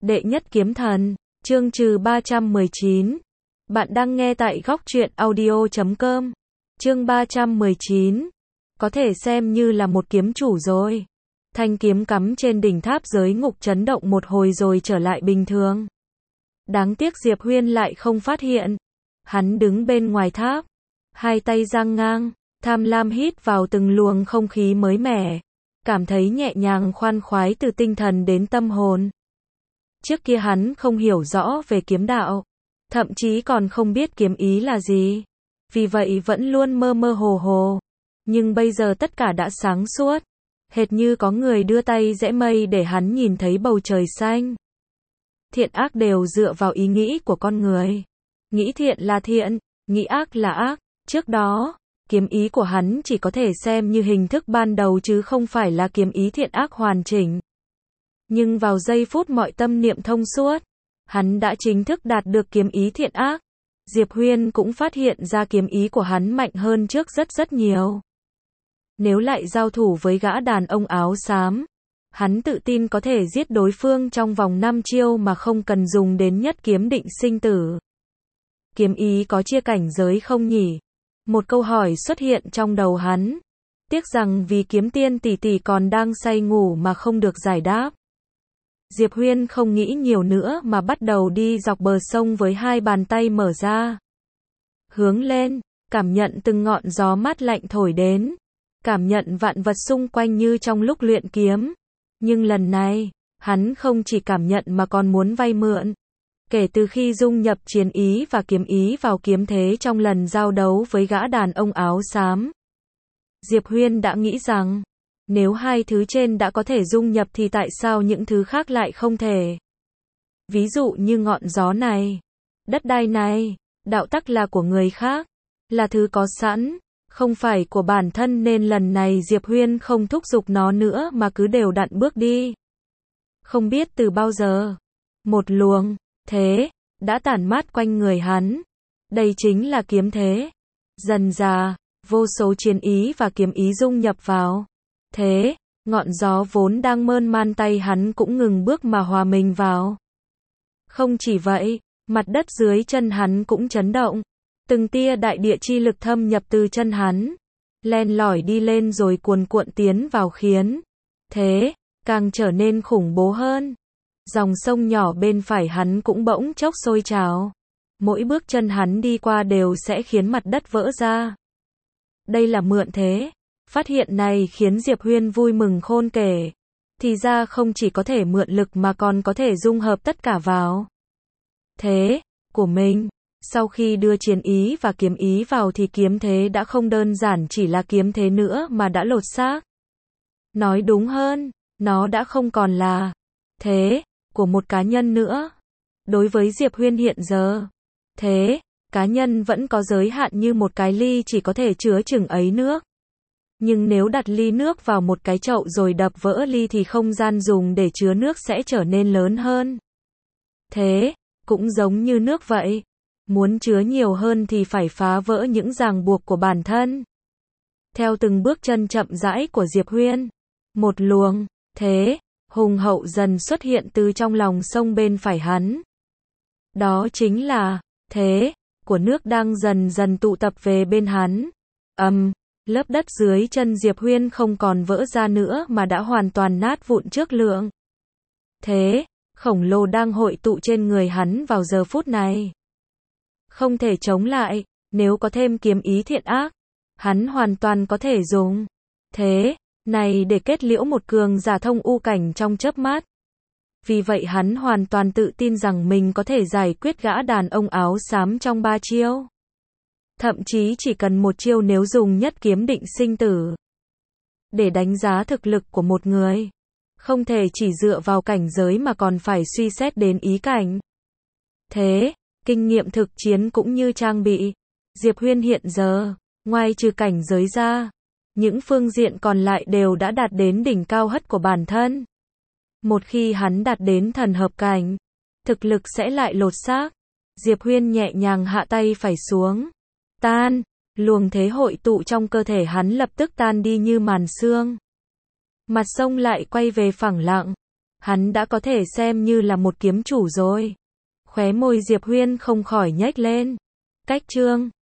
Đệ nhất kiếm thần, chương trừ 319. Bạn đang nghe tại góc truyện audio.com. Chương 319. Có thể xem như là một kiếm chủ rồi. Thanh kiếm cắm trên đỉnh tháp giới ngục chấn động một hồi rồi trở lại bình thường. Đáng tiếc Diệp Huyên lại không phát hiện. Hắn đứng bên ngoài tháp, hai tay dang ngang, tham lam hít vào từng luồng không khí mới mẻ, cảm thấy nhẹ nhàng khoan khoái từ tinh thần đến tâm hồn. Trước kia hắn không hiểu rõ về kiếm đạo, thậm chí còn không biết kiếm ý là gì, vì vậy vẫn luôn mơ mơ hồ hồ. Nhưng bây giờ tất cả đã sáng suốt, hệt như có người đưa tay giẽ mây để hắn nhìn thấy bầu trời xanh. Thiện ác đều dựa vào ý nghĩ của con người. Nghĩ thiện là thiện, nghĩ ác là ác. Trước đó, kiếm ý của hắn chỉ có thể xem như hình thức ban đầu chứ không phải là kiếm ý thiện ác hoàn chỉnh. Nhưng vào giây phút mọi tâm niệm thông suốt, hắn đã chính thức đạt được kiếm ý thiện ác. Diệp Huyên cũng phát hiện ra kiếm ý của hắn mạnh hơn trước rất nhiều. Nếu lại giao thủ với gã đàn ông áo xám, hắn tự tin có thể giết đối phương trong vòng 5 chiêu mà không cần dùng đến nhất kiếm định sinh tử. Kiếm ý có chia cảnh giới không nhỉ? Một câu hỏi xuất hiện trong đầu hắn. Tiếc rằng vì kiếm tiên tỷ tỷ còn đang say ngủ mà không được giải đáp. Diệp Huyên không nghĩ nhiều nữa mà bắt đầu đi dọc bờ sông với hai bàn tay mở ra. Hướng lên, cảm nhận từng ngọn gió mát lạnh thổi đến. Cảm nhận vạn vật xung quanh như trong lúc luyện kiếm. Nhưng lần này, hắn không chỉ cảm nhận mà còn muốn vay mượn. Kể từ khi dung nhập chiến ý và kiếm ý vào kiếm thế trong lần giao đấu với gã đàn ông áo xám, Diệp Huyên đã nghĩ rằng, nếu hai thứ trên đã có thể dung nhập thì tại sao những thứ khác lại không thể? Ví dụ như ngọn gió này, đất đai này, đạo tắc là của người khác, là thứ có sẵn, không phải của bản thân, nên lần này Diệp Huyên không thúc giục nó nữa mà cứ đều đặn bước đi. Không biết từ bao giờ, một luồng thế đã tản mát quanh người hắn. Đây chính là kiếm thế. Dần dà, vô số chiến ý và kiếm ý dung nhập vào thế, ngọn gió vốn đang mơn man tay hắn cũng ngừng bước mà hòa mình vào. Không chỉ vậy, mặt đất dưới chân hắn cũng chấn động. Từng tia đại địa chi lực thâm nhập từ chân hắn, len lỏi đi lên rồi cuồn cuộn tiến vào khiến thế càng trở nên khủng bố hơn. Dòng sông nhỏ bên phải hắn cũng bỗng chốc sôi trào. Mỗi bước chân hắn đi qua đều sẽ khiến mặt đất vỡ ra. Đây là mượn thế. Phát hiện này khiến Diệp Huyên vui mừng khôn kể. Thì ra không chỉ có thể mượn lực mà còn có thể dung hợp tất cả vào thế của mình. Sau khi đưa chiến ý và kiếm ý vào thì kiếm thế đã không đơn giản chỉ là kiếm thế nữa mà đã lột xác. Nói đúng hơn, nó đã không còn là thế của một cá nhân nữa. Đối với Diệp Huyên hiện giờ, thế cá nhân vẫn có giới hạn như một cái ly chỉ có thể chứa chừng ấy nước. Nhưng nếu đặt ly nước vào một cái chậu rồi đập vỡ ly thì không gian dùng để chứa nước sẽ trở nên lớn hơn. Thế cũng giống như nước vậy. Muốn chứa nhiều hơn thì phải phá vỡ những ràng buộc của bản thân. Theo từng bước chân chậm rãi của Diệp Huyên, một luồng thế hùng hậu dần xuất hiện từ trong lòng sông bên phải hắn. Đó chính là thế của nước đang dần dần tụ tập về bên hắn. Lớp đất dưới chân Diệp Huyên không còn vỡ ra nữa mà đã hoàn toàn nát vụn trước lượng thế khổng lồ đang hội tụ trên người hắn vào giờ phút này. Không thể chống lại, nếu có thêm kiếm ý thiện ác, hắn hoàn toàn có thể dùng thế này để kết liễu một cường giả thông u cảnh trong chớp mắt. Vì vậy hắn hoàn toàn tự tin rằng mình có thể giải quyết gã đàn ông áo xám trong 3 chiêu. Thậm chí chỉ cần một chiêu nếu dùng nhất kiếm định sinh tử. Để đánh giá thực lực của một người, không thể chỉ dựa vào cảnh giới mà còn phải suy xét đến ý cảnh thế, kinh nghiệm thực chiến cũng như trang bị. Diệp Huyên hiện giờ, ngoài trừ cảnh giới ra, những phương diện còn lại đều đã đạt đến đỉnh cao hất của bản thân. Một khi hắn đạt đến thần hợp cảnh, thực lực sẽ lại lột xác. Diệp Huyên nhẹ nhàng hạ tay phải xuống. Tan, luồng thế hội tụ trong cơ thể hắn lập tức tan đi như màn sương. Mặt sông lại quay về phẳng lặng. Hắn đã có thể xem như là một kiếm chủ rồi. Khóe môi Diệp Huyên không khỏi nhếch lên. Cách chương